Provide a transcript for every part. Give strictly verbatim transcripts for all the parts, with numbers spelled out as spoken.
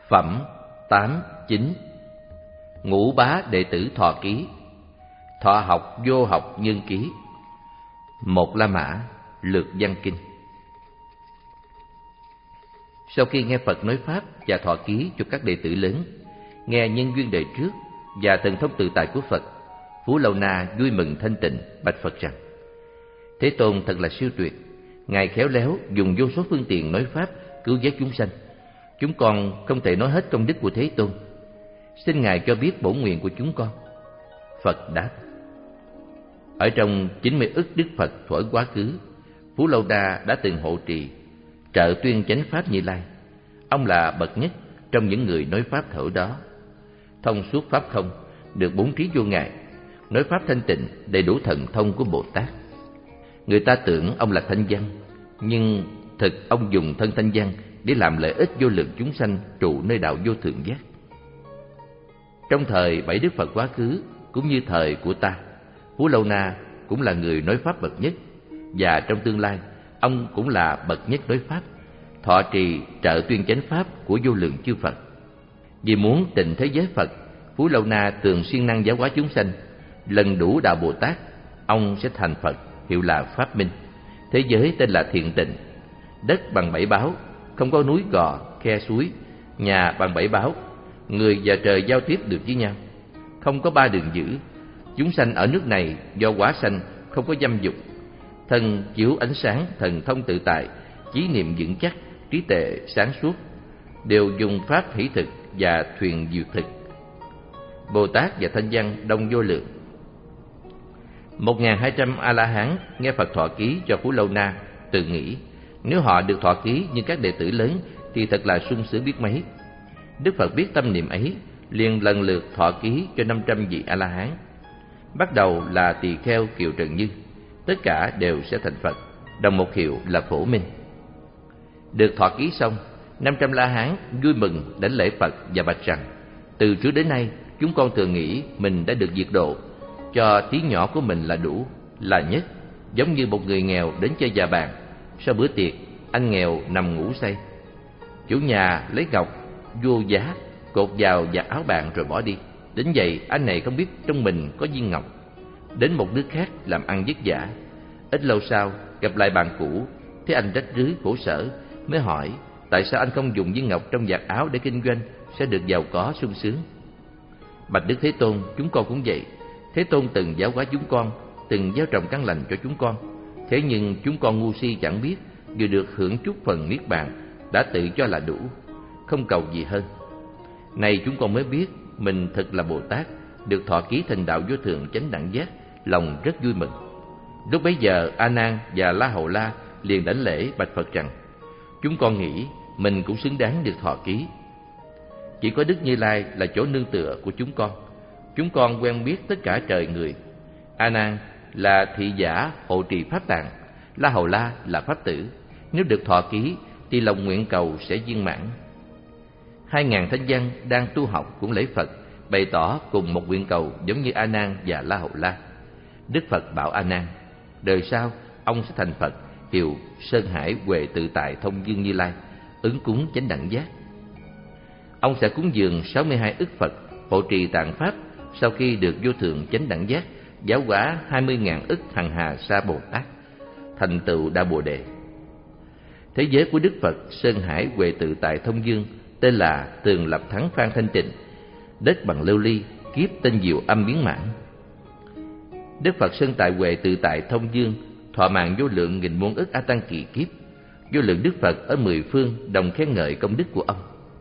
Phẩm tám chín. Ngũ bá đệ tử Thọ Ký. Thọ học vô học nhân ký. Một La Mã lược văn kinh. Sau khi nghe Phật nói pháp và thọ ký cho các đệ tử lớn, nghe nhân duyên đời trước và thần thông tự tại của Phật, Phú Lâu Na vui mừng thanh tịnh bạch Phật rằng: Thế Tôn thật là siêu tuyệt, Ngài khéo léo dùng vô số phương tiện nói pháp cứu vớt chúng sanh. Chúng con không thể nói hết công đức của Thế Tôn, xin Ngài cho biết bổn nguyện của chúng con. Phật đáp: Ở trong chín mươi ức Đức Phật thuở quá khứ, Phú Lâu Na đã từng hộ trì trợ tuyên chánh pháp Như Lai. Ông là bậc nhất trong những người nói pháp thở đó, thông suốt pháp không, được bốn trí vô ngại, nói pháp thanh tịnh, đầy đủ thần thông của Bồ Tát. Người ta tưởng ông là thanh văn, nhưng thực ông dùng thân thanh văn để làm lợi ích vô lượng chúng sanh trụ nơi đạo vô thượng giác. Trong thời bảy Đức Phật quá khứ cũng như thời của ta, Phú Lâu Na cũng là người nói pháp bậc nhất, và trong tương lai ông cũng là bậc nhất nói pháp, thọ trì trợ tuyên chánh pháp của vô lượng chư Phật. Vì muốn tịnh thế giới Phật, Phú Lâu Na thường siêng năng giáo hóa chúng sanh. Lần đủ đạo Bồ Tát, ông sẽ thành Phật, hiệu là Pháp Minh. Thế giới tên là Thiện Tịnh. Đất bằng bảy báo, không có núi gò, khe suối. Nhà bằng bảy báo, người và trời giao tiếp được với nhau. Không có ba đường dữ. Chúng sanh ở nước này do quả sanh, không có dâm dục. Thân chiếu ánh sáng, thần thông tự tại, chí niệm vững chắc, trí tuệ sáng suốt, đều dùng pháp hỷ thực và thuyền diệu thực. Bồ Tát và thanh văn đông vô lượng. Một nghìn hai trăm A-la-hán nghe Phật thọ ký cho Phú Lâu Na, tự nghĩ nếu họ được thọ ký như các đệ tử lớn thì thật là sung sướng biết mấy. Đức Phật biết tâm niệm ấy, liền lần lượt thọ ký cho năm trăm vị A-la-hán. Bắt đầu là Tỳ Kheo, Kiều Trần Như, tất cả đều sẽ thành Phật, đồng một hiệu là Phổ Minh. Được thọ ký xong, năm trăm La Hán vui mừng đảnh lễ Phật và bạch rằng: Từ trước đến nay, chúng con thường nghĩ mình đã được diệt độ, cho tiếng nhỏ của mình là đủ, là nhất. Giống như một người nghèo đến chơi già bàn, sau bữa tiệc, anh nghèo nằm ngủ say. Chủ nhà lấy ngọc vô giá cột vào vạt áo bạn rồi bỏ đi. Đến vậy, anh này không biết trong mình có viên ngọc. Đến một nước khác làm ăn vất vả. Ít lâu sau gặp lại bạn cũ, thấy anh rách rưới khổ sở, mới hỏi tại sao anh không dùng viên ngọc trong vạt áo để kinh doanh, sẽ được giàu có sung sướng. Bạch Đức Thế Tôn, chúng con cũng vậy. Thế Tôn từng giáo hóa chúng con, từng gieo trồng căn lành cho chúng con. Thế nhưng chúng con ngu si chẳng biết, vừa được hưởng chút phần niết bàn đã tự cho là đủ, không cầu gì hơn. Này chúng con mới biết mình thật là Bồ Tát, được thọ ký thành đạo vô thượng chánh đẳng giác, lòng rất vui mừng. Lúc bấy giờ A Nan và La Hầu La liền đảnh lễ bạch Phật rằng: Chúng con nghĩ mình cũng xứng đáng được thọ ký. Chỉ có Đức Như Lai là chỗ nương tựa của chúng con. Chúng con quen biết tất cả trời người. A Nan là thị giả hộ trì pháp tạng, La Hầu La là pháp tử. Nếu được thọ ký thì lòng nguyện cầu sẽ viên mãn. Hai ngàn thanh văn đang tu học cũng lễ Phật, bày tỏ cùng một nguyện cầu giống như A Nan và La Hầu La. Đức Phật bảo A Nan, đời sau ông sẽ thành Phật, hiệu Sơn Hải Huệ Tự Tại Thông Dương Như Lai, ứng cúng chánh đẳng giác. Ông sẽ cúng dường sáu mươi hai ức Phật, hộ trì tạng pháp. Sau khi được vô thượng chánh đẳng giác, giáo hóa hai mươi ngàn ức hằng hà sa Bồ Tát, thành tựu Đa Bồ Đề. Thế giới của Đức Phật Sơn Hải Huệ Tự Tại Thông Dương tên là Tường Lập Thắng Phan Thanh Tịnh. Đất bằng lưu ly, kiếp tên diệu âm biến mãn. Đức Phật Sơn Tại Huệ Tự Tại Thông Dương thọ mạng vô lượng nghìn muôn ức A Tăng kỳ kiếp. Vô lượng Đức Phật ở mười phương đồng khen ngợi công đức của ông.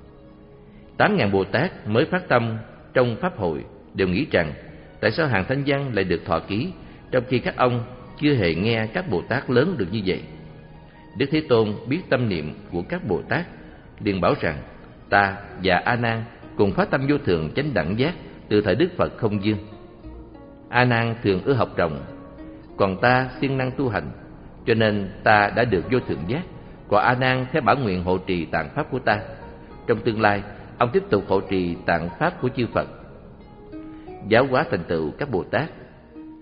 Tám ngàn Bồ Tát mới phát tâm trong pháp hội đều nghĩ rằng tại sao hàng thanh văn lại được thọ ký, trong khi các ông chưa hề nghe các Bồ Tát lớn được như vậy. Đức Thế Tôn biết tâm niệm của các Bồ Tát, liền bảo rằng: Ta và A Nan cùng phát tâm vô thượng chánh đẳng giác từ thời Đức Phật không dương. A Nan thường ưa học rộng, còn ta siêng năng tu hành, cho nên ta đã được vô thượng giác. Còn A Nan theo bản nguyện hộ trì tạng pháp của ta. Trong tương lai, ông tiếp tục hộ trì tạng pháp của chư Phật, giáo hóa thành tựu các Bồ Tát.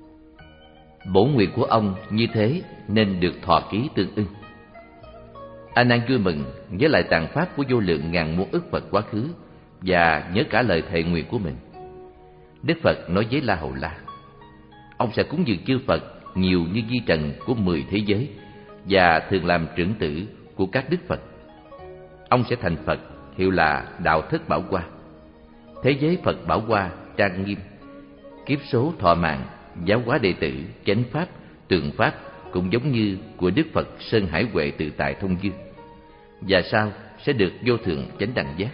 Bổn nguyện của ông như thế nên được thọ ký tương ưng. A Nan vui mừng nhớ lại tạng pháp của vô lượng ngàn muôn ức Phật quá khứ và nhớ cả lời thệ nguyện của mình. Đức Phật nói với La Hầu La: ông sẽ cúng dường chư Phật nhiều như vi trần của mười thế giới và thường làm trưởng tử của các đức Phật. Ông sẽ thành Phật, hiệu là Đạo Thất Bảo Hoa. Thế giới Phật Bảo Hoa trang nghiêm, kiếp số thọ mạng, giáo hóa đệ tử, chánh pháp, tường pháp cũng giống như của Đức Phật Sơn Hải Huệ Tự Tại Thông Dương, và sau sẽ được vô thượng chánh đẳng giác.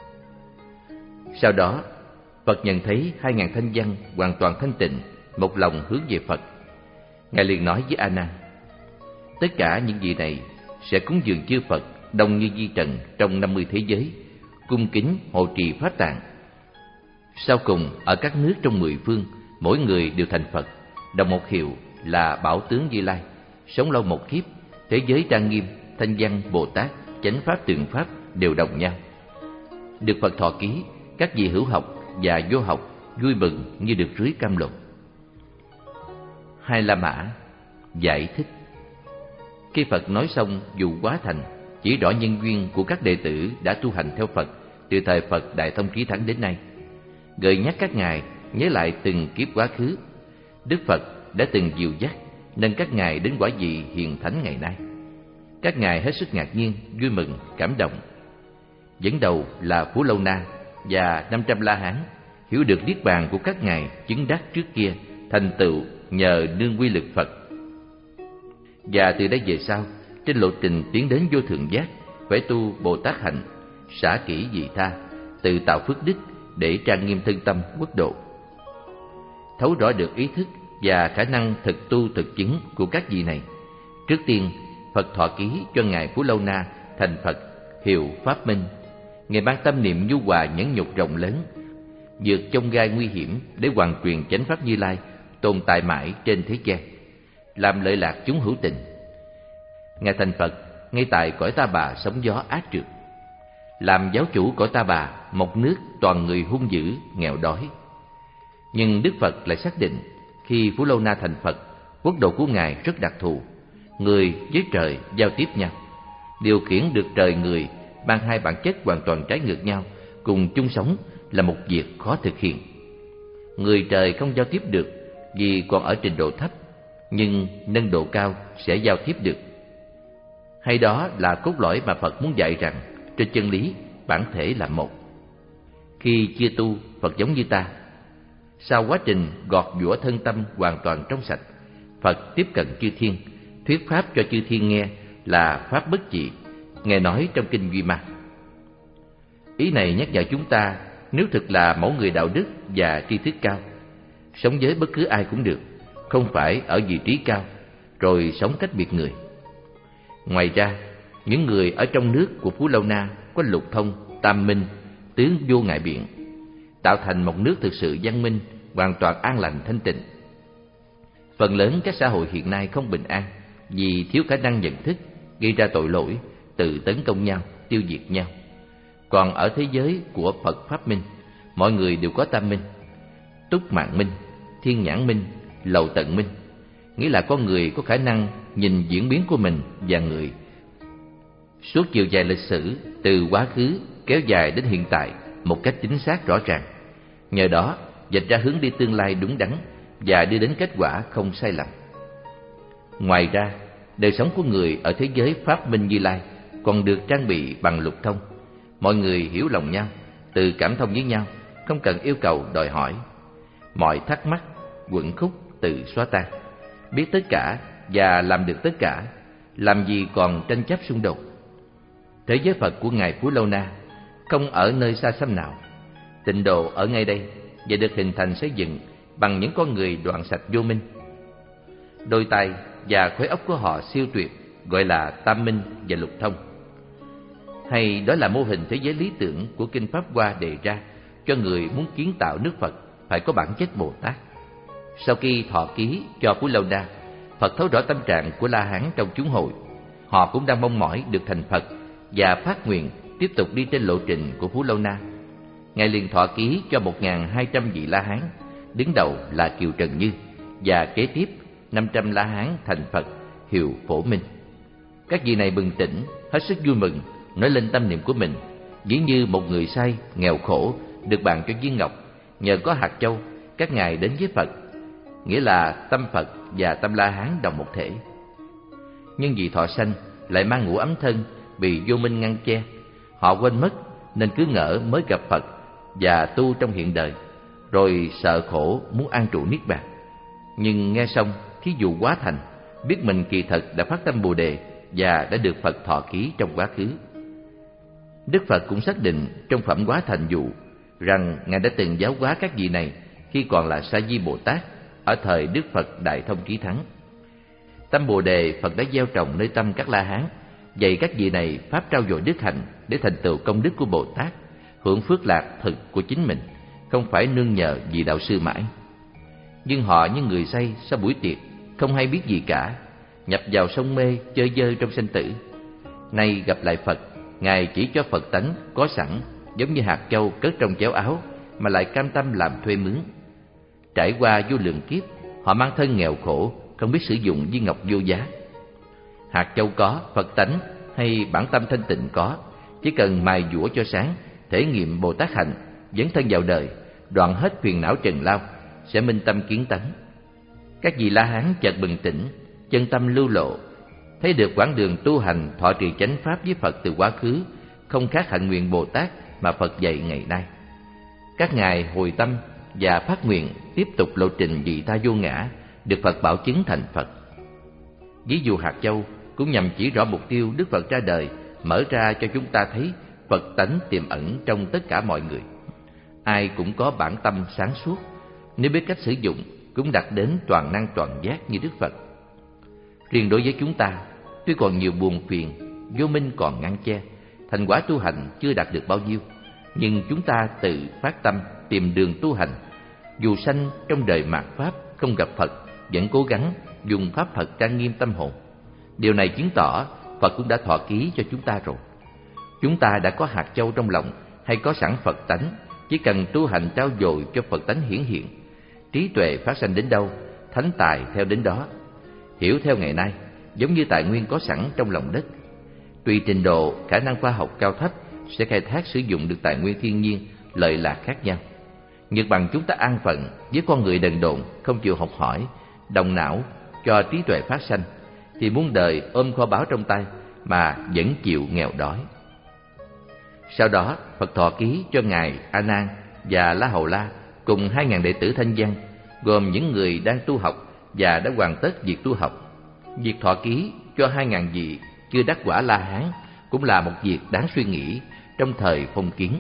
Sau đó, Phật nhận thấy hai ngàn thanh văn hoàn toàn thanh tịnh, một lòng hướng về Phật. Ngài liền nói với A Nan: tất cả những vị này sẽ cúng dường chư Phật đông như vi trần trong năm mươi thế giới, cung kính hộ trì pháp tạng. Sau cùng, ở các nước trong mười phương, mỗi người đều thành Phật, đồng một hiệu là Bảo Tướng Như Lai, sống lâu một kiếp, thế giới trang nghiêm, thanh văn Bồ Tát, chánh pháp tường pháp đều đồng nhau. Được Phật thọ ký, các vị hữu học và vô học vui mừng như được rưới cam lồ. Hai La Mã giải thích. Khi Phật nói xong dù quá thành, chỉ rõ nhân duyên của các đệ tử đã tu hành theo Phật từ thời Phật Đại Thông Trí Thắng đến nay, gợi nhắc các ngài nhớ lại từng kiếp quá khứ. Đức Phật đã từng dìu dắt nên các ngài đến quả vị hiền thánh ngày nay. Các ngài hết sức ngạc nhiên, vui mừng, cảm động. Dẫn đầu là Phú Lâu Na và năm trăm La Hán hiểu được niết bàn của các ngài chứng đắc trước kia thành tựu nhờ nương quy lực Phật. Và từ đây về sau, trên lộ trình tiến đến vô thượng giác, phải tu Bồ Tát hạnh, xả kỷ vị tha, tự tạo phước đức để trang nghiêm thân tâm quốc độ. Thấu rõ được ý thức và khả năng thực tu thực chứng của các vị này, trước tiên Phật thọ ký cho ngài Phú Lâu Na thành Phật, hiệu Pháp Minh. Ngài ban tâm niệm nhu hòa nhẫn nhục rộng lớn, vượt chông gai nguy hiểm để hoàn truyền chánh pháp Như Lai tồn tại mãi trên thế gian, làm lợi lạc chúng hữu tình. Ngài thành Phật ngay tại cõi Ta Bà sóng gió ác trượt, làm giáo chủ cõi Ta Bà, một nước toàn người hung dữ, nghèo đói. Nhưng Đức Phật lại xác định khi Phú Lâu Na thành Phật, quốc độ của ngài rất đặc thù, người với trời giao tiếp nhau, điều khiển được trời người, ban hai bản chất hoàn toàn trái ngược nhau cùng chung sống là một việc khó thực hiện. Người trời không giao tiếp được vì còn ở trình độ thấp, nhưng nâng độ cao sẽ giao tiếp được. Hay đó là cốt lõi mà Phật muốn dạy rằng trên chân lý bản thể là một. Khi chia tu, Phật giống như ta. Sau quá trình gọt giũa thân tâm hoàn toàn trong sạch, Phật tiếp cận chư thiên, thuyết pháp cho chư thiên nghe là pháp bất trị, Ngài nói trong kinh Duy Ma. Ý này nhắc nhở chúng ta, nếu thực là mẫu người đạo đức và tri thức cao, sống với bất cứ ai cũng được, không phải ở vị trí cao rồi sống cách biệt người. Ngoài ra, những người ở trong nước của Phú Lâu Na có lục thông, tam minh, tướng vô ngại biện, tạo thành một nước thực sự văn minh, hoàn toàn an lành thanh tịnh. Phần lớn các xã hội hiện nay không bình an vì thiếu khả năng nhận thức, gây ra tội lỗi, tự tấn công nhau, tiêu diệt nhau. Còn ở thế giới của Phật Pháp Minh, mọi người đều có tam minh: túc mạng minh, thiên nhãn minh, lậu tận minh, nghĩa là con người có khả năng nhìn diễn biến của mình và người suốt chiều dài lịch sử từ quá khứ kéo dài đến hiện tại một cách chính xác rõ ràng, nhờ đó vạch ra hướng đi tương lai đúng đắn và đưa đến kết quả không sai lầm. Ngoài ra, đời sống của người ở thế giới Pháp Minh Như Lai còn được trang bị bằng lục thông. Mọi người hiểu lòng nhau, tự cảm thông với nhau, không cần yêu cầu đòi hỏi. Mọi thắc mắc, quẩn khúc tự xóa tan, biết tất cả và làm được tất cả, làm gì còn tranh chấp xung đột. Thế giới Phật của ngài Phú Lâu Na không ở nơi xa xăm nào, tịnh độ ở ngay đây và được hình thành xây dựng bằng những con người đoạn sạch vô minh. Đôi tay và khối óc của họ siêu tuyệt, gọi là tam minh và lục thông. Hay đó là mô hình thế giới lý tưởng của Kinh Pháp Hoa đề ra cho người muốn kiến tạo nước Phật phải có bản chất Bồ Tát. Sau khi thọ ký cho Phú Lâu Na, Phật thấu rõ tâm trạng của La Hán trong chúng hội. Họ cũng đang mong mỏi được thành Phật và phát nguyện tiếp tục đi trên lộ trình của Phú Lâu Na. Ngài liền thọ ký cho một nghìn hai trăm vị La Hán, đứng đầu là Kiều Trần Như, và kế tiếp năm trăm La Hán thành Phật, hiệu Phổ Minh. Các vị này bừng tỉnh, hết sức vui mừng, nói lên tâm niệm của mình, ví như một người say, nghèo khổ, được bàn cho viên ngọc, nhờ có hạt châu, các ngài đến với Phật, nghĩa là tâm Phật và tâm La Hán đồng một thể. Nhưng vì thọ sanh lại mang ngũ ấm thân, bị vô minh ngăn che, họ quên mất nên cứ ngỡ mới gặp Phật và tu trong hiện đời, rồi sợ khổ muốn an trụ niết bàn. Nhưng nghe xong, thí dụ quá thành, biết mình kỳ thật đã phát tâm Bồ đề và đã được Phật thọ ký trong quá khứ. Đức Phật cũng xác định trong phẩm Quá Thành Dụ rằng Ngài đã từng giáo hóa các vị này khi còn là Sa Di Bồ Tát ở thời Đức Phật Đại Thông Chí Thắng. Tâm Bồ đề Phật đã gieo trồng nơi tâm các La Hán, dạy các vị này pháp trao dồi đức hạnh để thành tựu công đức của Bồ Tát, hưởng phước lạc thực của chính mình, không phải nương nhờ vị đạo sư mãi. Nhưng họ như người say sau buổi tiệc, không hay biết gì cả, nhập vào sông mê chơi dơi trong sanh tử. Nay gặp lại Phật, Ngài chỉ cho Phật tánh có sẵn, giống như hạt châu cất trong chéo áo, mà lại cam tâm làm thuê mướn. Trải qua vô lượng kiếp, họ mang thân nghèo khổ, không biết sử dụng viên ngọc vô giá. Hạt châu có, Phật tánh hay bản tâm thanh tịnh có, chỉ cần mài dũa cho sáng, thể nghiệm Bồ Tát hạnh, dấn thân vào đời, đoạn hết phiền não trần lao, sẽ minh tâm kiến tánh. Các vị La Hán chợt bừng tỉnh, chân tâm lưu lộ, thấy được quãng đường tu hành thọ trì chánh pháp với Phật từ quá khứ, không khác hạnh nguyện Bồ Tát mà Phật dạy ngày nay. Các ngài hồi tâm và phát nguyện tiếp tục lộ trình vị tha vô ngã, được Phật bảo chứng thành Phật. Ví dụ hạt châu cũng nhằm chỉ rõ mục tiêu Đức Phật ra đời, mở ra cho chúng ta thấy Phật tánh tiềm ẩn trong tất cả mọi người. Ai cũng có bản tâm sáng suốt, nếu biết cách sử dụng cũng đạt đến toàn năng toàn giác như Đức Phật. Riêng đối với chúng ta, tuy còn nhiều buồn phiền, vô minh còn ngăn che, thành quả tu hành chưa đạt được bao nhiêu, nhưng chúng ta tự phát tâm tìm đường tu hành. Dù sanh trong đời mạt pháp không gặp Phật, vẫn cố gắng dùng pháp Phật trang nghiêm tâm hồn. Điều này chứng tỏ Phật cũng đã thọ ký cho chúng ta rồi. Chúng ta đã có hạt châu trong lòng hay có sẵn Phật tánh, chỉ cần tu hành trao dồi cho Phật tánh hiển hiện. Trí tuệ phát sanh đến đâu, thánh tài theo đến đó. Hiểu theo ngày nay, giống như tài nguyên có sẵn trong lòng đất. Tùy trình độ, khả năng khoa học cao thấp sẽ khai thác sử dụng được tài nguyên thiên nhiên, lợi lạc khác nhau. Nhược bằng chúng ta an phận với con người đần độn, không chịu học hỏi, đồng não cho trí tuệ phát sanh, thì muôn đời ôm kho báu trong tay mà vẫn chịu nghèo đói. Sau đó, Phật thọ ký cho ngài A Nan và La Hầu La cùng hai ngàn đệ tử thanh văn, gồm những người đang tu học và đã hoàn tất việc tu học. Việc thọ ký cho hai ngàn vị chưa đắc quả La Hán cũng là một việc đáng suy nghĩ trong thời phong kiến.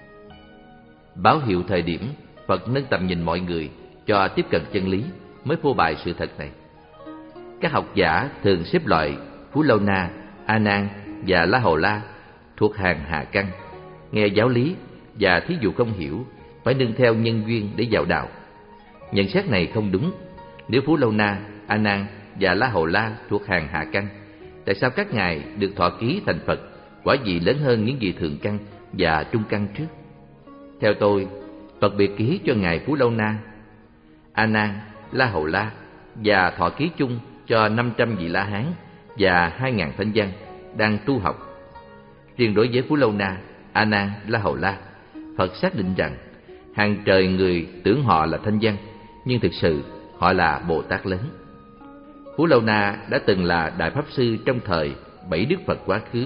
Báo hiệu thời điểm Phật nâng tầm nhìn mọi người cho tiếp cận chân lý mới phô bày sự thật này. Các học giả thường xếp loại Phú Lâu Na, A Nan và La Hầu La thuộc hàng hạ căn, nghe giáo lý và thí dụ không hiểu, phải nương theo nhân duyên để vào đạo. Nhận xét này không đúng. Nếu Phú Lâu Na, A Nan và La Hầu La thuộc hàng hạ căn, tại sao các ngài được thọ ký thành Phật quả vị lớn hơn những vị thượng căn và trung căn trước? Theo tôi, Phật biệt ký cho ngài Phú Lâu Na, A Nan, La Hầu La và thọ ký chung cho năm trăm vị La Hán và hai ngàn thanh văn đang tu học. Riêng đối với Phú Lâu Na, A Nan, La Hầu La, Phật xác định rằng hàng trời người tưởng họ là thanh văn, nhưng thực sự họ là Bồ Tát lớn. Phú Lâu Na đã từng là đại pháp sư trong thời bảy Đức Phật quá khứ.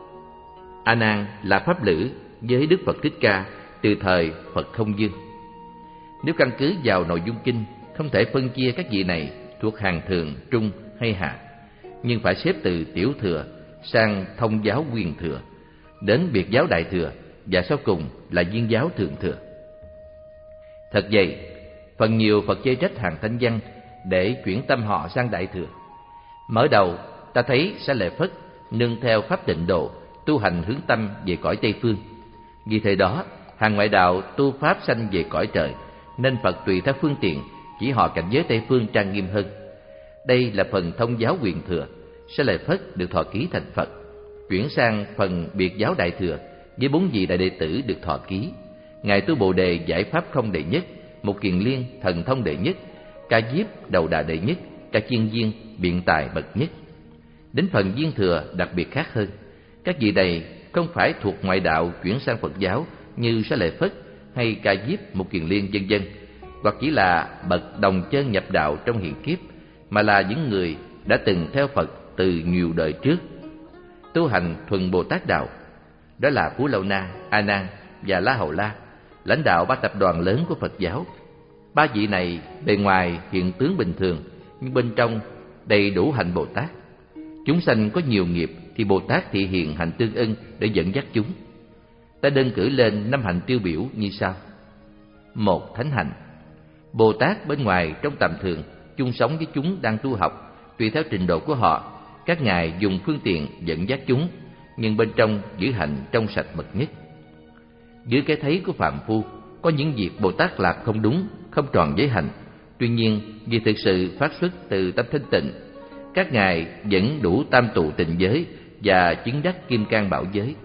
A Nan là pháp lữ với Đức Phật Thích Ca từ thời Phật Không Dương. Nếu căn cứ vào nội dung kinh, không thể phân chia các vị này thuộc hàng thường, trung hay hạ, nhưng phải xếp từ tiểu thừa sang thông giáo quyền thừa, đến biệt giáo đại thừa và sau cùng là viên giáo thượng thừa. Thật vậy, phần nhiều Phật chê trách hàng thanh văn để chuyển tâm họ sang đại thừa. Mở đầu ta thấy Xá Lợi Phất nương theo pháp Tịnh Độ tu hành hướng tâm về cõi Tây Phương. Vì thời đó hàng ngoại đạo tu pháp sanh về cõi trời, nên Phật tùy theo phương tiện chỉ họ cảnh giới Tây Phương trang nghiêm hơn. Đây là phần thông giáo quyền thừa. Xá Lợi Phất được thọ ký thành Phật. Chuyển sang phần biệt giáo đại thừa với bốn vị đại đệ tử được thọ ký. Ngài tu Bồ đề giải pháp không đệ nhất, Một Kiền Liên thần thông đệ nhất, Ca Diếp đầu đà đệ nhất, Ca Chiên Viên biện tài bậc nhất. Đến phần viên thừa đặc biệt khác hơn. Các vị này không phải thuộc ngoại đạo chuyển sang Phật giáo như Xá Lợi Phất hay Ca Diếp, Mục Kiền Liên vân vân, hoặc chỉ là bậc đồng chân nhập đạo trong hiện kiếp, mà là những người đã từng theo Phật từ nhiều đời trước, tu hành thuần Bồ Tát đạo. Đó là Phú Lâu Na, A Nan và La Hầu La, lãnh đạo ba tập đoàn lớn của Phật giáo. Ba vị này bề ngoài hiện tướng bình thường, nhưng bên trong đầy đủ hạnh Bồ Tát. Chúng sanh có nhiều nghiệp thì Bồ Tát thị hiện hạnh tương ưng để dẫn dắt chúng. Ta đơn cử lên năm hạnh tiêu biểu như sau. Một, thánh hạnh. Bồ Tát bên ngoài trong tầm thường chung sống với chúng đang tu học, tùy theo trình độ của họ, các ngài dùng phương tiện dẫn dắt chúng, nhưng bên trong giữ hạnh trong sạch mật nhất. Dưới cái thấy của phàm phu, có những việc Bồ Tát làm không đúng, không tròn giới hạnh. Tuy nhiên, vì thực sự phát xuất từ tâm thanh tịnh, các ngài vẫn đủ tam tụ tịnh giới và chứng đắc kim cang bảo giới.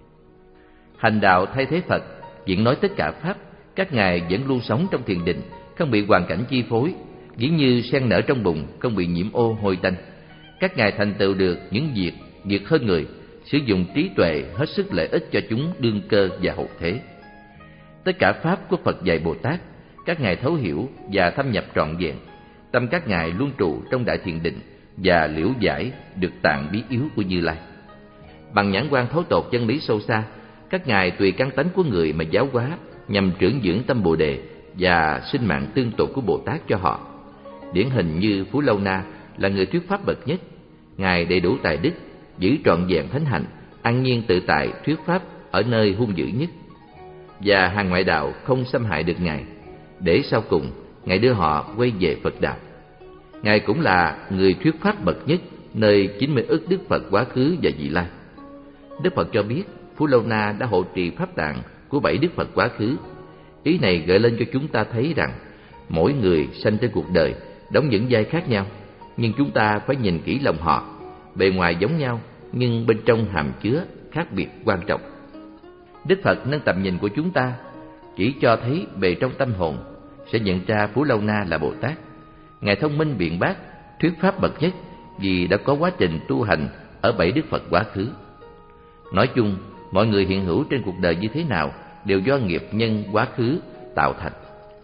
Hành đạo thay thế Phật, diễn nói tất cả pháp, các ngài vẫn luôn sống trong thiền định, không bị hoàn cảnh chi phối, giống như sen nở trong bùn, không bị nhiễm ô hôi tanh. Các ngài thành tựu được những việc vượt hơn người, sử dụng trí tuệ hết sức lợi ích cho chúng đương cơ và hậu thế. Tất cả pháp của Phật dạy Bồ Tát, các ngài thấu hiểu và thâm nhập trọn vẹn. Tâm các ngài luôn trụ trong đại thiền định và liễu giải được tạng bí yếu của Như Lai. Bằng nhãn quan thấu tột chân lý sâu xa, các ngài tùy căn tánh của người mà giáo hóa, nhằm trưởng dưỡng tâm Bồ đề và sinh mạng tương tục của Bồ Tát cho họ. Điển hình như Phú Lâu Na là người thuyết pháp bậc nhất. Ngài đầy đủ tài đức, giữ trọn vẹn thánh hạnh, an nhiên tự tại thuyết pháp ở nơi hung dữ nhất, và hàng ngoại đạo không xâm hại được ngài, để sau cùng ngài đưa họ quay về Phật đạo. Ngài cũng là người thuyết pháp bậc nhất nơi chín mươi ức Đức Phật quá khứ và vị lai. Đức Phật cho biết Phú Lâu Na đã hộ trì pháp tạng của bảy Đức Phật quá khứ. Ý này gợi lên cho chúng ta thấy rằng mỗi người sanh trên cuộc đời đóng những vai khác nhau, nhưng chúng ta phải nhìn kỹ lòng họ. Bề ngoài giống nhau, nhưng bên trong hàm chứa khác biệt quan trọng. Đức Phật nâng tầm nhìn của chúng ta, chỉ cho thấy bề trong tâm hồn, sẽ nhận ra Phú Lâu Na là Bồ Tát. Ngài thông minh biện bác, thuyết pháp bậc nhất vì đã có quá trình tu hành ở bảy Đức Phật quá khứ. Nói chung, mọi người hiện hữu trên cuộc đời như thế nào đều do nghiệp nhân quá khứ tạo thành.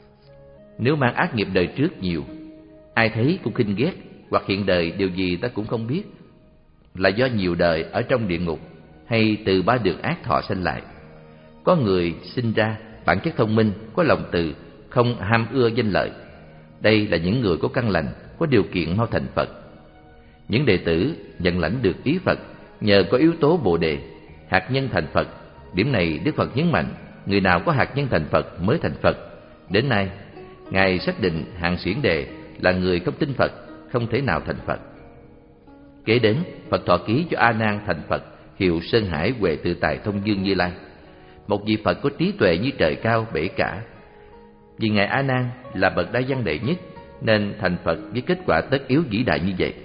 Nếu mang ác nghiệp đời trước nhiều, ai thấy cũng khinh ghét, hoặc hiện đời điều gì ta cũng không biết, là do nhiều đời ở trong địa ngục hay từ ba đường ác thọ sanh lại. Có người sinh ra bản chất thông minh, có lòng từ, không ham ưa danh lợi. Đây là những người có căn lành, có điều kiện mau thành Phật. Những đệ tử nhận lãnh được ý Phật nhờ có yếu tố Bồ đề, hạt nhân thành Phật. Điểm này Đức Phật nhấn mạnh, người nào có hạt nhân thành Phật mới thành Phật. Đến nay, Ngài xác định hạng xiển đề là người không tin Phật, không thể nào thành Phật. Kế đến, Phật thọ ký cho A Nan thành Phật, hiệu Sơn Hải Huệ Tự Tại Thông Dương Như Lai, một vị Phật có trí tuệ như trời cao bể cả. Vì Ngài A Nan là bậc đa văn đệ nhất, nên thành Phật với kết quả tất yếu vĩ đại như vậy.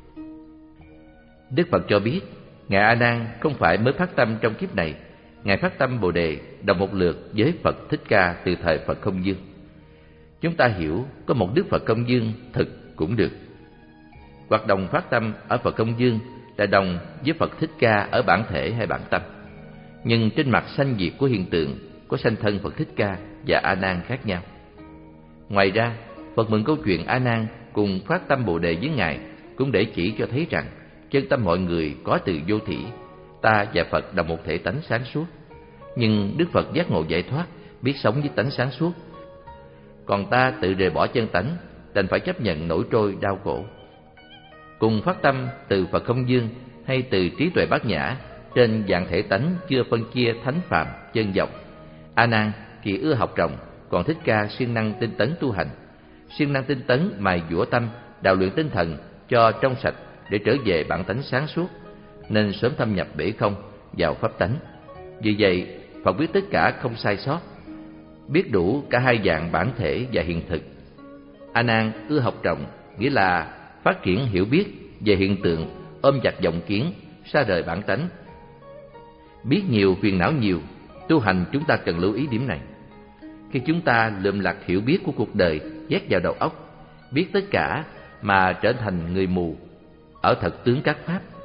Đức Phật cho biết, Ngài A Nan không phải mới phát tâm trong kiếp này, Ngài phát tâm Bồ đề đồng một lượt với Phật Thích Ca từ thời Phật Không Dương. Chúng ta hiểu có một Đức Phật Không Dương thực cũng được. Hoặc đồng phát tâm ở Phật Không Dương là đồng với Phật Thích Ca ở bản thể hay bản tâm. Nhưng trên mặt sanh diệt của hiện tượng có sanh thân Phật Thích Ca và A Nan khác nhau. Ngoài ra, Phật mượn câu chuyện A Nan cùng phát tâm Bồ đề với Ngài cũng để chỉ cho thấy rằng chân tâm mọi người có từ vô thỉ, ta và Phật đồng một thể tánh sáng suốt. Nhưng Đức Phật giác ngộ giải thoát, biết sống với tánh sáng suốt, còn ta tự rời bỏ chân tánh, đành phải chấp nhận nổi trôi đau khổ. Cùng phát tâm từ Phật Không Dương hay từ trí tuệ bát nhã trên dạng thể tánh chưa phân chia thánh phàm chân dọc, A Nan kỳ ưa học rộng, còn Thích Ca siêng năng tinh tấn tu hành. Siêng năng tinh tấn mài dũa tâm, đào luyện tinh thần cho trong sạch để trở về bản tánh sáng suốt, nên sớm thâm nhập bể không vào pháp tánh. Vì vậy, Phật biết tất cả không sai sót, biết đủ cả hai dạng bản thể và hiện thực. A Nan ưa học rộng, nghĩa là phát triển hiểu biết về hiện tượng, ôm chặt vọng kiến, xa rời bản tánh. Biết nhiều phiền não nhiều, tu hành chúng ta cần lưu ý điểm này. Khi chúng ta lượm lặt hiểu biết của cuộc đời nhét vào đầu óc, biết tất cả mà trở thành người mù ở thật tướng các pháp,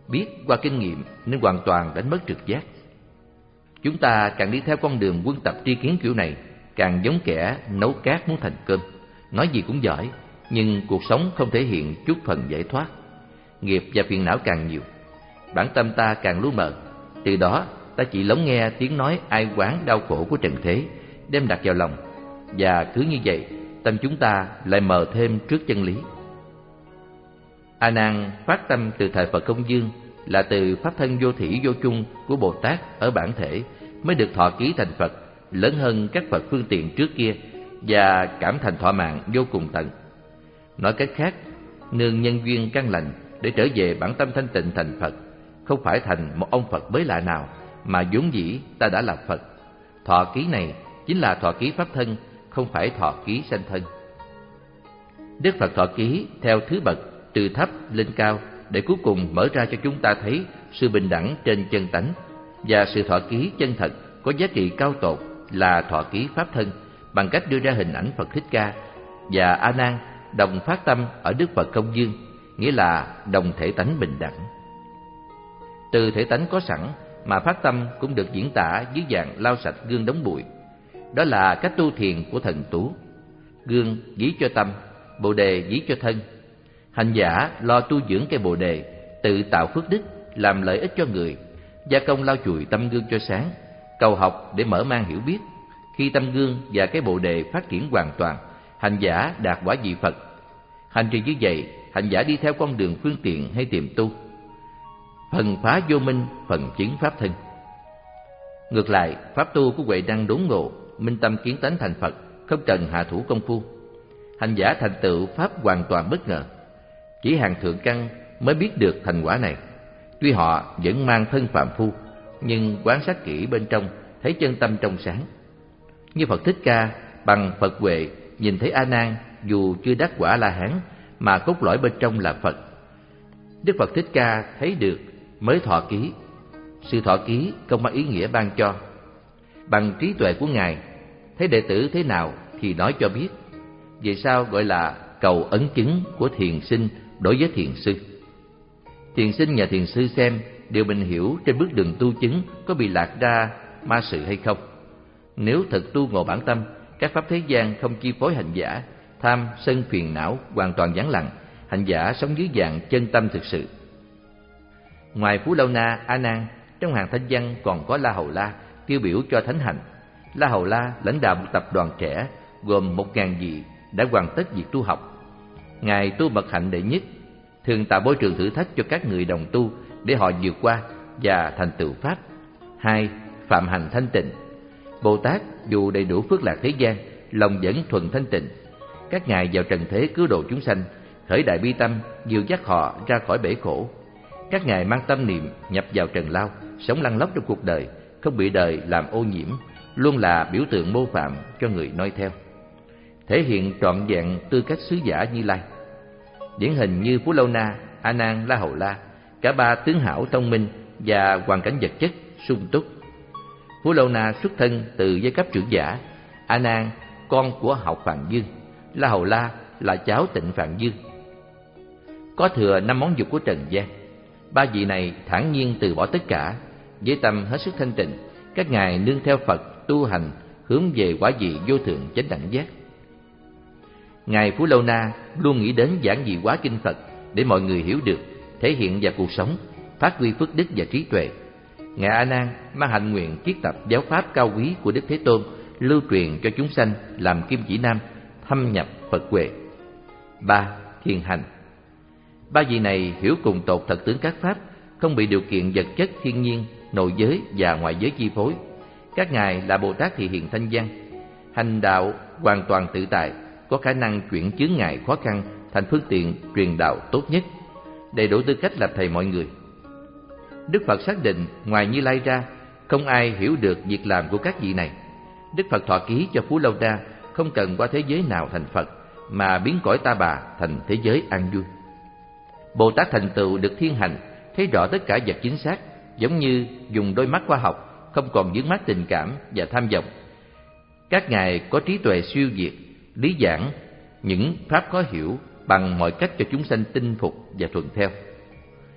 biết qua kinh nghiệm nên hoàn toàn đánh mất trực giác. Chúng ta càng đi theo con đường quân tập tri kiến kiểu này, càng giống kẻ nấu cát muốn thành cơm, nói gì cũng giỏi, nhưng cuộc sống không thể hiện chút phần giải thoát. Nghiệp và phiền não càng nhiều, bản tâm ta càng lu mờ. Từ đó ta chỉ lắng nghe tiếng nói ai oán đau khổ của trần thế, đem đặt vào lòng, và cứ như vậy tâm chúng ta lại mờ thêm trước chân lý. A Nan phát tâm từ thời Phật Công Dương là từ pháp thân vô thủy vô chung của Bồ Tát ở bản thể mới được thọ ký thành Phật, lớn hơn các Phật phương tiện trước kia và cảm thành thọ mạng vô cùng tận. Nói cách khác, nương nhân duyên căn lành để trở về bản tâm thanh tịnh thành Phật, không phải thành một ông Phật mới lạ nào, mà vốn dĩ ta đã là Phật. Thọ ký này chính là thọ ký pháp thân, không phải thọ ký sanh thân. Đức Phật thọ ký theo thứ bậc từ thấp lên cao, để cuối cùng mở ra cho chúng ta thấy sự bình đẳng trên chân tánh. Và sự thọ ký chân thật có giá trị cao tột là thọ ký pháp thân, bằng cách đưa ra hình ảnh Phật Thích Ca và A Nan đồng phát tâm ở Đức Phật Công Dương, nghĩa là đồng thể tánh bình đẳng. Từ thể tánh có sẵn mà phát tâm cũng được diễn tả dưới dạng lau sạch gương đóng bụi. Đó là cách tu thiền của thần tú. Gương ví cho tâm, bồ đề ví cho thân. Hành giả lo tu dưỡng cây bồ đề, tự tạo phước đức, làm lợi ích cho người, gia công lau chùi tâm gương cho sáng, cầu học để mở mang hiểu biết. Khi tâm gương và cái bồ đề phát triển hoàn toàn, hành giả đạt quả vị Phật. Hành trì như vậy, hành giả đi theo con đường phương tiện hay tiềm tu. Phần phá vô minh, phần chứng pháp thân. Ngược lại, pháp tu của huệ năng đốn ngộ, minh tâm kiến tánh thành Phật, không cần hạ thủ công phu. Hành giả thành tựu pháp hoàn toàn bất ngờ. Chỉ hàng thượng căn mới biết được thành quả này. Tuy họ vẫn mang thân phàm phu, nhưng quan sát kỹ bên trong thấy chân tâm trong sáng. Như Phật Thích Ca bằng Phật huệ nhìn thấy A Nan dù chưa đắc quả La Hán mà cốt lõi bên trong là Phật. Đức Phật Thích Ca thấy được mới thọ ký. Sự thọ ký không mang ý nghĩa ban cho. Bằng trí tuệ của Ngài, thấy đệ tử thế nào thì nói cho biết. Vì sao gọi là cầu ấn chứng của thiền sinh đối với thiền sư? Thiền sinh nhờ thiền sư xem điều mình hiểu trên bước đường tu chứng có bị lạc ra ma sự hay không. Nếu thật tu ngộ bản tâm, các pháp thế gian không chi phối hành giả, tham sân phiền não hoàn toàn vắng lặng, hành giả sống dưới dạng chân tâm thực sự. Ngoài Phú Lâu Na, A Nan, trong hàng thanh văn còn có La Hầu La tiêu biểu cho thánh hạnh. La Hầu La lãnh đạo một tập đoàn trẻ gồm một ngàn vị đã hoàn tất việc tu học. Ngài tu bậc hạnh đệ nhất, thường tạo môi trường thử thách cho các người đồng tu để họ vượt qua và thành tựu pháp. Hai, phạm hành thanh tịnh. Bồ Tát dù đầy đủ phước lạc thế gian, lòng vẫn thuần thanh tịnh. Các ngài vào trần thế cứu độ chúng sanh, khởi đại bi tâm dìu dắt họ ra khỏi bể khổ. Các ngài mang tâm niệm nhập vào trần lao, sống lăn lóc trong cuộc đời, không bị đời làm ô nhiễm, luôn là biểu tượng mô phạm cho người noi theo, thể hiện trọn vẹn tư cách sứ giả Như Lai. Điển hình như Phú Lâu Na, A Nan, La Hầu La, cả ba tướng hảo thông minh và hoàn cảnh vật chất sung túc. Phú Lâu Na xuất thân từ giai cấp trưởng giả, A Nan con của Học Phạn Dương, La Hầu La là cháu Tịnh Phạn Dương, có thừa năm món dục của trần gian. Ba vị này thản nhiên từ bỏ tất cả, với tâm hết sức thanh tịnh. Các ngài nương theo Phật tu hành, hướng về quả vị vô thượng chánh đẳng giác. Ngài Phú Lâu Na luôn nghĩ đến giảng dị hóa kinh Phật để mọi người hiểu được, thể hiện vào cuộc sống, phát huy phước đức và trí tuệ. Ngài A Nan mang hạnh nguyện kiết tập giáo pháp cao quý của Đức Thế Tôn, lưu truyền cho chúng sanh làm kim chỉ nam, thâm nhập Phật huệ. Ba, thiền hành. Ba vị này hiểu cùng tột thật tướng các pháp, không bị điều kiện vật chất thiên nhiên, nội giới và ngoại giới chi phối. Các ngài là Bồ Tát thị hiện thanh văn, hành đạo hoàn toàn tự tại, có khả năng chuyển chướng ngại khó khăn thành phương tiện truyền đạo tốt nhất, đầy đủ tư cách làm thầy mọi người. Đức Phật xác định ngoài Như Lai ra, không ai hiểu được việc làm của các vị này. Đức Phật thọ ký cho Phú Lâu Na không cần qua thế giới nào thành Phật, mà biến cõi ta bà thành thế giới an vui. Bồ Tát thành tựu được thiên hành, thấy rõ tất cả vật chính xác, giống như dùng đôi mắt khoa học, không còn vướng mắc tình cảm và tham vọng. Các ngài có trí tuệ siêu việt, lý giảng những pháp khó hiểu bằng mọi cách cho chúng sanh tin phục và thuận theo.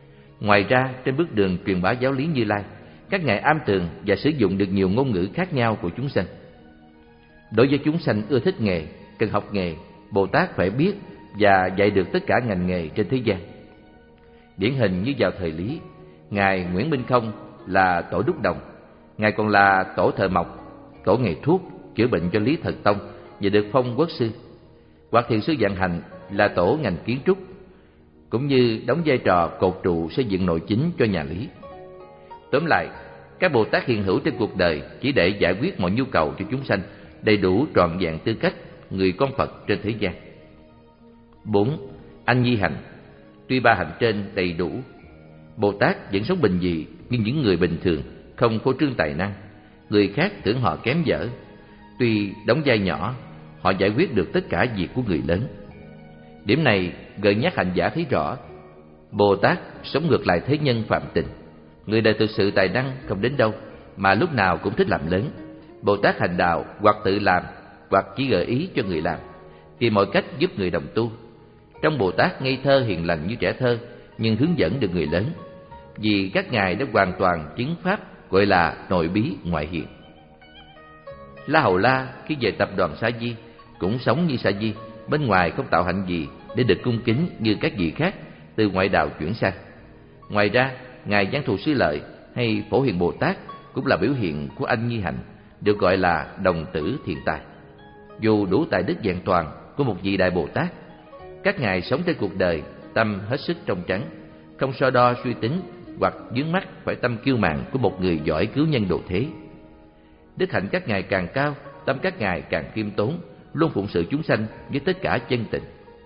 Ngoài ra, trên bước đường truyền bá giáo lý Như Lai, các ngài am tường và sử dụng được nhiều ngôn ngữ khác nhau của chúng sanh. Đối với chúng sanh ưa thích nghề, cần học nghề, Bồ Tát phải biết và dạy được tất cả ngành nghề trên thế gian. Điển hình như vào thời Lý, ngài Nguyễn Minh Không là tổ đúc đồng, ngài còn là tổ thợ mộc, tổ nghề thuốc chữa bệnh cho Lý Thần Tông và được phong quốc sư. Hoặc thiền sư Vạn Hạnh là tổ ngành kiến trúc, cũng như đóng vai trò cột trụ xây dựng nội chính cho nhà Lý. Tóm lại, các Bồ Tát hiện hữu trên cuộc đời chỉ để giải quyết mọi nhu cầu cho chúng sanh, đầy đủ trọn vẹn tư cách người con Phật trên thế gian. Bốn. Anh Nhi Hạnh. Tuy ba hạnh trên đầy đủ, Bồ Tát vẫn sống bình dị như những người bình thường, không phô trương tài năng. Người khác tưởng họ kém dở. Tuy đóng vai nhỏ, họ giải quyết được tất cả việc của người lớn. Điểm này gợi nhắc hành giả thấy rõ, Bồ Tát sống ngược lại thế nhân phạm tình. Người đời thực sự tài năng không đến đâu, mà lúc nào cũng thích làm lớn. Bồ Tát hành đạo hoặc tự làm, hoặc chỉ gợi ý cho người làm, tìm mọi cách giúp người đồng tu. Trong Bồ Tát ngây thơ hiền lành như trẻ thơ, nhưng hướng dẫn được người lớn, vì các ngài đã hoàn toàn chứng pháp gọi là nội bí ngoại hiện. La Hầu La khi về tập đoàn Sa Di cũng sống như Sa Di, bên ngoài không tạo hạnh gì để được cung kính như các vị khác từ ngoại đạo chuyển sang. Ngoài ra, ngài Văn Thù Sư Lợi hay Phổ Hiền Bồ Tát cũng là biểu hiện của Anh Nhi Hạnh, được gọi là đồng tử thiện tài. Dù đủ tài đức vẹn toàn của một vị đại Bồ Tát, các ngài sống trên cuộc đời tâm hết sức trong trắng, không so đo suy tính hoặc vướng mắc phải tâm kiêu mạn của một người giỏi cứu nhân độ thế. Đức hạnh các ngài càng cao, tâm các ngài càng khiêm tốn, luôn phụng sự chúng sanh với tất cả chân tình.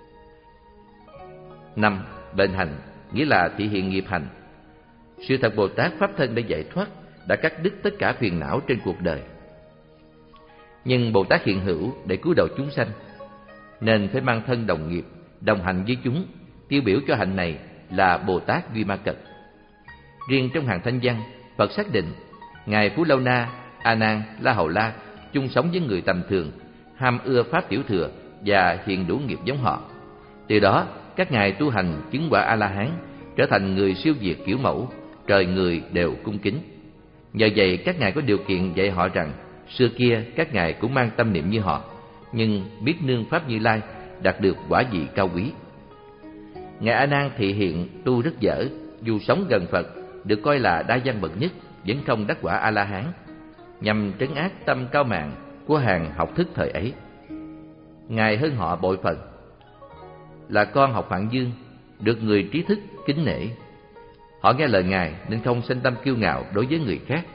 Năm. Bệnh hành, nghĩa là thị hiện nghiệp hành. Sự thật Bồ Tát pháp thân để giải thoát, đã cắt đứt tất cả phiền não trên cuộc đời. Nhưng Bồ Tát hiện hữu để cứu độ chúng sanh, nên phải mang thân đồng nghiệp, đồng hành với chúng. Tiêu biểu cho hạnh này là Bồ Tát Duy Ma Cật. Riêng trong hàng thanh văn, Phật xác định ngài Phú Lâu Na, A Nan, La Hầu La chung sống với người tầm thường, ham ưa pháp tiểu thừa và hiền đủ nghiệp giống họ. Từ đó, các ngài tu hành chứng quả A La Hán, trở thành người siêu việt kiểu mẫu, trời người đều cung kính. Nhờ vậy, các ngài có điều kiện dạy họ rằng xưa kia các ngài cũng mang tâm niệm như họ, nhưng biết nương pháp Như Lai, đạt được quả vị cao quý. Ngài A Nan thị hiện tu rất dở, dù sống gần Phật, được coi là đa văn bậc nhất, vẫn không đắc quả A La Hán, nhằm trấn áp tâm cao mạn của hàng học thức thời ấy. Ngài hơn họ bội phần, là con học Phạn Dương, được người trí thức kính nể. Họ nghe lời ngài nên không sinh tâm kiêu ngạo đối với người khác.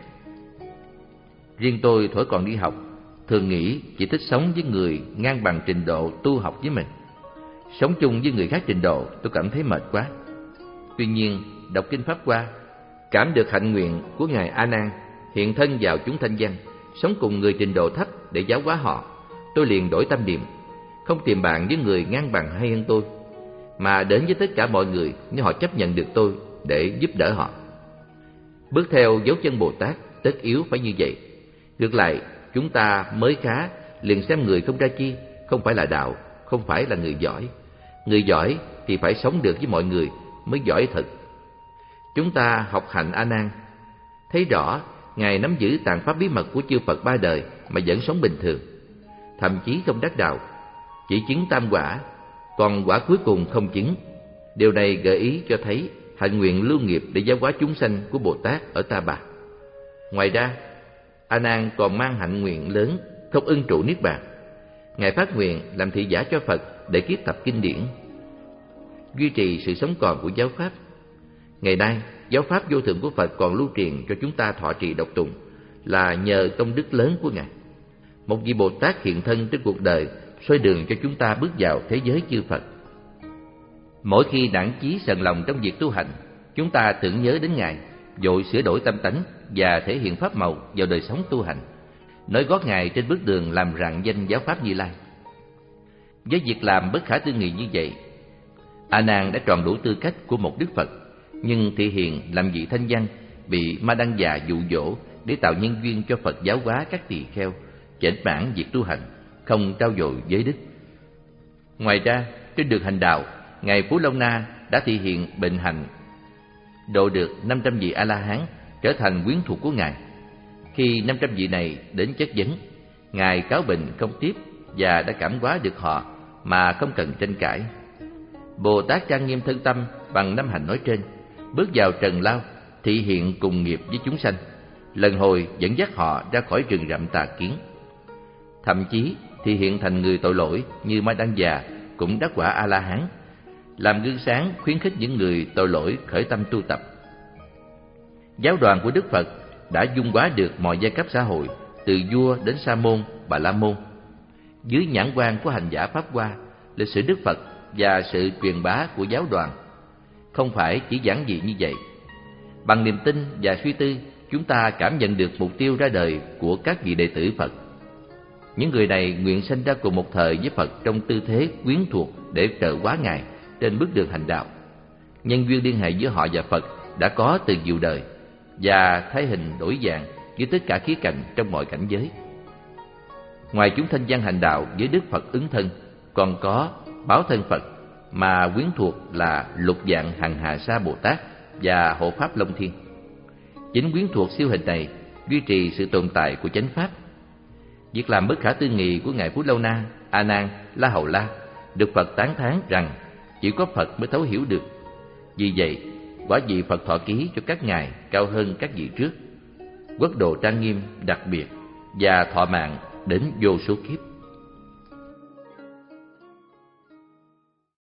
Riêng tôi thuở còn đi học, thường nghĩ chỉ thích sống với người ngang bằng trình độ tu học với mình. Sống chung với người khác trình độ tôi cảm thấy mệt quá. Tuy nhiên, đọc kinh Pháp Hoa, cảm được hạnh nguyện của ngài A Nan hiện thân vào chúng thanh văn, sống cùng người trình độ thấp để giáo hóa họ, tôi liền đổi tâm niệm, không tìm bạn với người ngang bằng hay hơn tôi, mà đến với tất cả mọi người nếu họ chấp nhận được tôi để giúp đỡ họ. Bước theo dấu chân Bồ Tát, tất yếu phải như vậy. Ngược lại, chúng ta mới khá liền xem người không ra chi, không phải là đạo, không phải là người giỏi. Người giỏi thì phải sống được với mọi người mới giỏi thật. Chúng ta học hạnh A Nan, thấy rõ ngài nắm giữ tạng pháp bí mật của chư Phật ba đời mà vẫn sống bình thường, thậm chí không đắc đạo, chỉ chứng tam quả, còn quả cuối cùng không chứng. Điều này gợi ý cho thấy hạnh nguyện lưu nghiệp để giáo hóa chúng sanh của Bồ Tát ở Ta Bà. Ngoài ra, A Nan còn mang hạnh nguyện lớn không ưng trụ niết bàn. Ngài phát nguyện làm thị giả cho Phật để kiết tập kinh điển, duy trì sự sống còn của giáo pháp. Ngày nay, giáo pháp vô thượng của Phật còn lưu truyền cho chúng ta thọ trì độc tụng là nhờ công đức lớn của ngài. Một vị Bồ Tát hiện thân trên cuộc đời, soi đường cho chúng ta bước vào thế giới chư Phật. Mỗi khi đãng chí sờn lòng trong việc tu hành, chúng ta tưởng nhớ đến ngài, vội sửa đổi tâm tánh và thể hiện pháp màu vào đời sống tu hành, nối gót ngài trên bước đường làm rạng danh giáo pháp Như Lai. Với việc làm bất khả tư nghị như vậy, A Nan đã tròn đủ tư cách của một đức Phật, nhưng thị hiện làm vị thanh văn bị ma đăng già dụ dỗ để tạo nhân duyên cho Phật giáo hóa các tỳ kheo, chểnh mãn việc tu hành, không trao dồi giới đức. Ngoài ra, trên đường hành đạo, ngài Phú Long Na đã thị hiện bệnh hành, độ được năm trăm vị A-la-hán trở thành quyến thuộc của Ngài. Khi năm trăm vị này đến chất vấn, Ngài cáo bình không tiếp và đã cảm hóa được họ mà không cần tranh cãi. Bồ Tát trang nghiêm thân tâm bằng năm hành nói trên, bước vào trần lao, thị hiện cùng nghiệp với chúng sanh, lần hồi dẫn dắt họ ra khỏi rừng rậm tà kiến. Thậm chí thị hiện thành người tội lỗi như Ma Đăng Già cũng đắc quả A-la-hán, làm gương sáng khuyến khích những người tội lỗi khởi tâm tu tập. Giáo đoàn của Đức Phật đã dung hóa được mọi giai cấp xã hội, từ vua đến sa môn, bà la môn. Dưới nhãn quan của hành giả Pháp Hoa, lịch sử Đức Phật và sự truyền bá của giáo đoàn không phải chỉ giản dị như vậy. Bằng niềm tin và suy tư, chúng ta cảm nhận được mục tiêu ra đời của các vị đệ tử Phật. Những người này nguyện sanh ra cùng một thời với Phật trong tư thế quyến thuộc để trợ hóa Ngài trên bước đường hành đạo. Nhân duyên liên hệ giữa họ và Phật đã có từ nhiều đời và thay hình đổi dạng với tất cả khía cạnh trong mọi cảnh giới. Ngoài chúng thanh văn hành đạo với Đức Phật ứng thân, còn có báo thân Phật mà quyến thuộc là lục dạng hằng hà sa Bồ Tát và hộ pháp Long Thiên. Chính quyến thuộc siêu hình này duy trì sự tồn tại của chánh pháp. Việc làm bất khả tư nghị của ngài Phú Lâu Na, A Nan, La Hầu La được Phật tán thán rằng chỉ có Phật mới thấu hiểu được. Vì vậy, quả vị Phật thọ ký cho các ngài cao hơn các vị trước, quốc độ trang nghiêm đặc biệt và thọ mạng đến vô số kiếp.